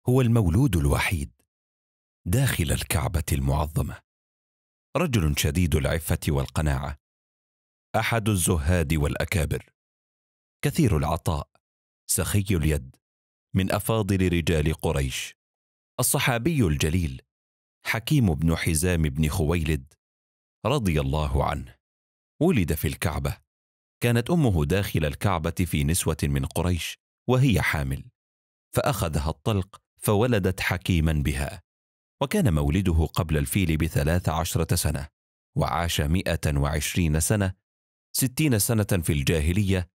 هو المولود الوحيد داخل الكعبة المعظمة، رجل شديد العفة والقناعة، أحد الزهاد والأكابر، كثير العطاء، سخي اليد، من أفاضل رجال قريش، الصحابي الجليل حكيم بن حزام بن خويلد رضي الله عنه. ولد في الكعبة، كانت أمه داخل الكعبة في نسوة من قريش وهي حامل، فأخذها الطلق فولدت حكيما بها. وكان مولده قبل الفيل ب13 سنة، وعاش 120 سنة، 60 سنة في الجاهلية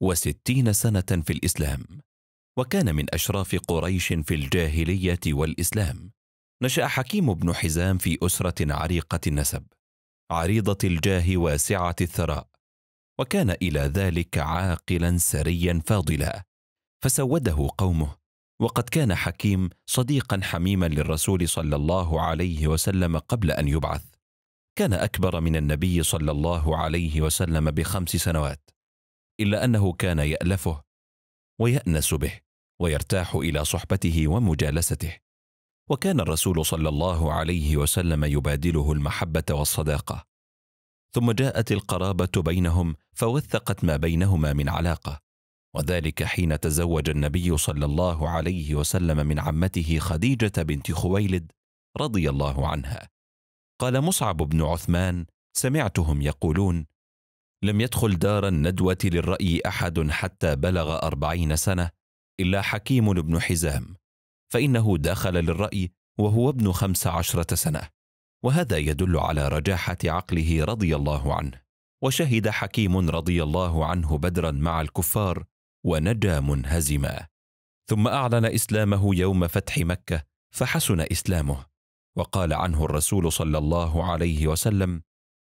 و60 سنة في الإسلام، وكان من أشراف قريش في الجاهلية والإسلام. نشأ حكيم بن حزام في أسرة عريقة النسب، عريضة الجاه واسعة الثراء، وكان إلى ذلك عاقلا سريا فاضلا، فسوده قومه. وقد كان حكيم صديقا حميما للرسول صلى الله عليه وسلم قبل أن يبعث، كان أكبر من النبي صلى الله عليه وسلم ب5 سنوات، إلا أنه كان يألفه ويأنس به ويرتاح إلى صحبته ومجالسته، وكان الرسول صلى الله عليه وسلم يبادله المحبة والصداقة. ثم جاءت القرابة بينهم فوثقت ما بينهما من علاقة، وذلك حين تزوج النبي صلى الله عليه وسلم من عمته خديجة بنت خويلد رضي الله عنها. قال مصعب بن عثمان: سمعتهم يقولون: لم يدخل دار الندوة للرأي أحد حتى بلغ 40 سنة إلا حكيم بن حزام، فإنه دخل للرأي وهو ابن 15 سنة، وهذا يدل على رجاحة عقله رضي الله عنه. وشهد حكيم رضي الله عنه بدرا مع الكفار ونجا منهزما، ثم أعلن إسلامه يوم فتح مكة فحسن إسلامه، وقال عنه الرسول صلى الله عليه وسلم: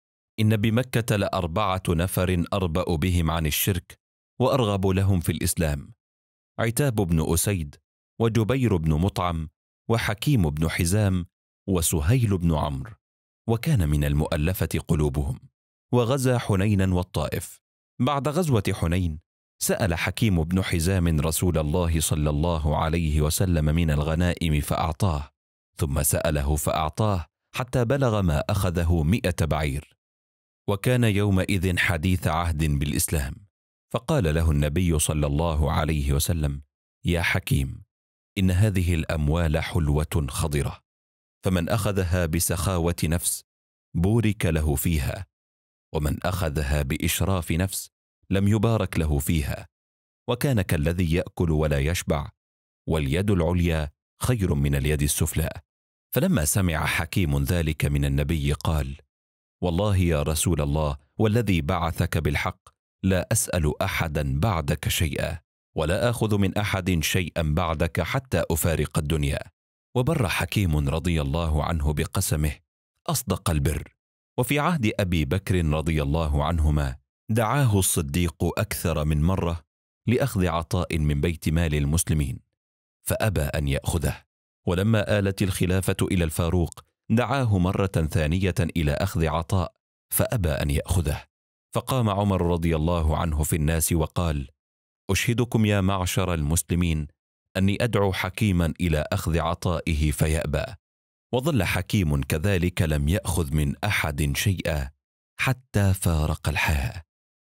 إن بمكة ل4 نفر أربأ بهم عن الشرك وأرغب لهم في الإسلام: عتاب بن أسيد، وجبير بن مطعم، وحكيم بن حزام، وسهيل بن عمرو، وكان من المؤلفة قلوبهم. وغزا حنينا والطائف. بعد غزوة حنين سأل حكيم بن حزام رسول الله صلى الله عليه وسلم من الغنائم فأعطاه، ثم سأله فأعطاه حتى بلغ ما أخذه 100 بعير، وكان يومئذ حديث عهد بالإسلام. فقال له النبي صلى الله عليه وسلم: يا حكيم، إن هذه الأموال حلوة خضرة، فمن أخذها بسخاوة نفس بورك له فيها، ومن أخذها بإشراف نفس لم يبارك له فيها، وكان كالذي يأكل ولا يشبع، واليد العليا خير من اليد السفلى. فلما سمع حكيم ذلك من النبي قال: والله يا رسول الله، والذي بعثك بالحق، لا أسأل أحدا بعدك شيئا، ولا آخذ من أحد شيئا بعدك حتى أفارق الدنيا. وبر حكيم رضي الله عنه بقسمه أصدق البر. وفي عهد أبي بكر رضي الله عنهما دعاه الصديق أكثر من مرة لأخذ عطاء من بيت مال المسلمين، فأبى أن يأخذه. ولما آلت الخلافة إلى الفاروق دعاه مرة ثانية إلى أخذ عطاء، فأبى أن يأخذه. فقام عمر رضي الله عنه في الناس وقال: أشهدكم يا معشر المسلمين أني أدعو حكيما إلى أخذ عطائه فيأبى. وظل حكيم كذلك لم يأخذ من أحد شيئا حتى فارق الحياة.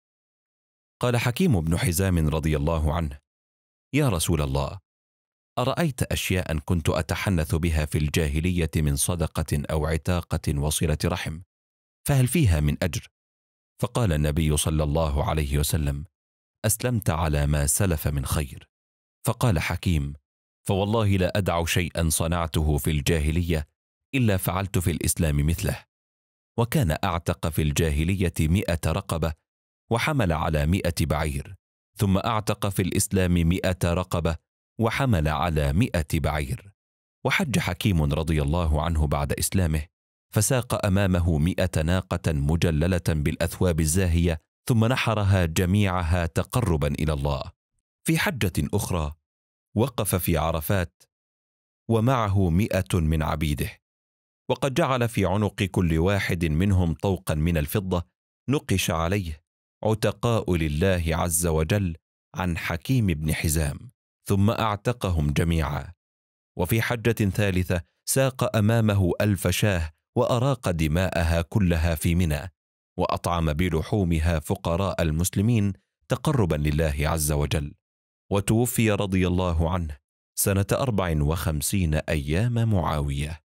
قال حكيم بن حزام رضي الله عنه: يا رسول الله، أرأيت أشياء كنت أتحنث بها في الجاهلية من صدقة أو عتاقة وصلة رحم، فهل فيها من أجر؟ فقال النبي صلى الله عليه وسلم: أسلمت على ما سلف من خير. فقال حكيم: فوالله لا أدع شيئا صنعته في الجاهلية إلا فعلت في الإسلام مثله. وكان أعتق في الجاهلية 100 رقبة، وحمل على 100 بعير، ثم أعتق في الإسلام 100 رقبة، وحمل على 100 بعير. وحج حكيم رضي الله عنه بعد إسلامه، فساق أمامه 100 ناقة مجللة بالأثواب الزاهية، ثم نحرها جميعها تقربا إلى الله. في حجة أخرى وقف في عرفات ومعه 100 من عبيده، وقد جعل في عنق كل واحد منهم طوقا من الفضة نقش عليه: عتقاء لله عز وجل عن حكيم بن حزام، ثم أعتقهم جميعا. وفي حجة ثالثة ساق أمامه 1000 شاة وأراق دماءها كلها في منى، وأطعم بلحومها فقراء المسلمين تقربا لله عز وجل. وتوفي رضي الله عنه سنة 54 أيام معاوية.